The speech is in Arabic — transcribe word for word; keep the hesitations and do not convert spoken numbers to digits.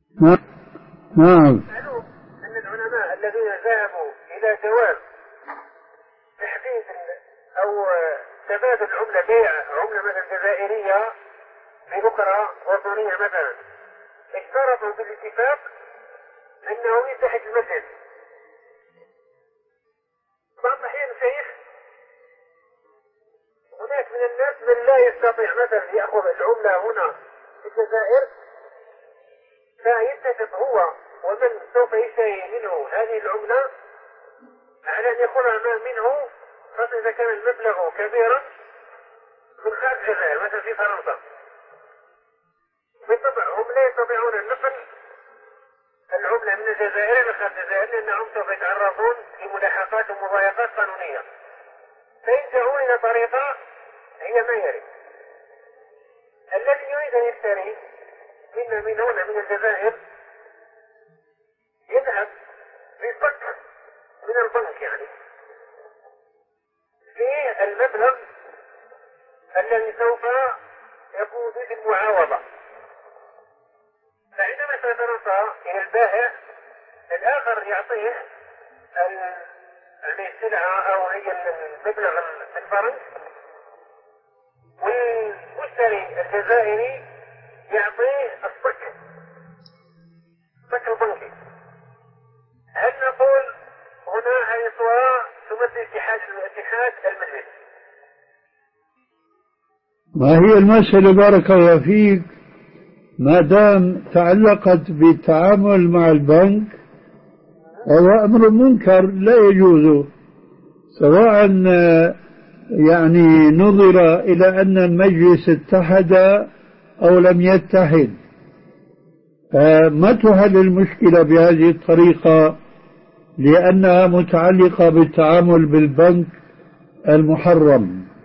نعم. معلوم أن العلماء الذين ذهبوا إلى جواز تحديد أو تبادل العملة، بيع عملة مثلا جزائرية بأخرى وطنية مثلا، اشترطوا بالاتفاق أنه يتحد المسجد. بعض الأحيان شيخ هناك من الناس من لا يستطيع مثلا يأخذ العملة هنا في الجزائر، فيتفق هو ومن سوف يشتري منه هذه العملة على أن يأخذها منه، خاصة إذا كان المبلغ كبيرا من خارج الجزائر مثلا في فرنسا. بالطبع هم لا يستطيعون النقل العملة من الجزائر إلى خارج الجزائر لأنهم سوف يتعرضون لملاحقات ومضايقات قانونية، فيلجؤون إلى طريقة هي ما يريد. الذي يريد أن يشتري منا من هنا من الجزائر يذهب بصك من البنك يعني في المبلغ الذي سوف يقوم به المعاوضة، فعندما سيتنصى إلى البائع الآخر يعطيه السلعة أو هي المبلغ بالفرنك، والمشتري الجزائري يعطيه الصك الصك البنكي. هل نقول هنا هذه صورة تمثل اتحاد الاتحاد المهني؟ ما هي المسألة بارك الله فيك، ما دام تعلقت بالتعامل مع البنك هو أمر منكر لا يجوز، سواء يعني نظر إلى أن المجلس اتحد أو لم يتحد، ما تحل المشكلة بهذه الطريقة لأنها متعلقة بالتعامل بالبنك المحرم.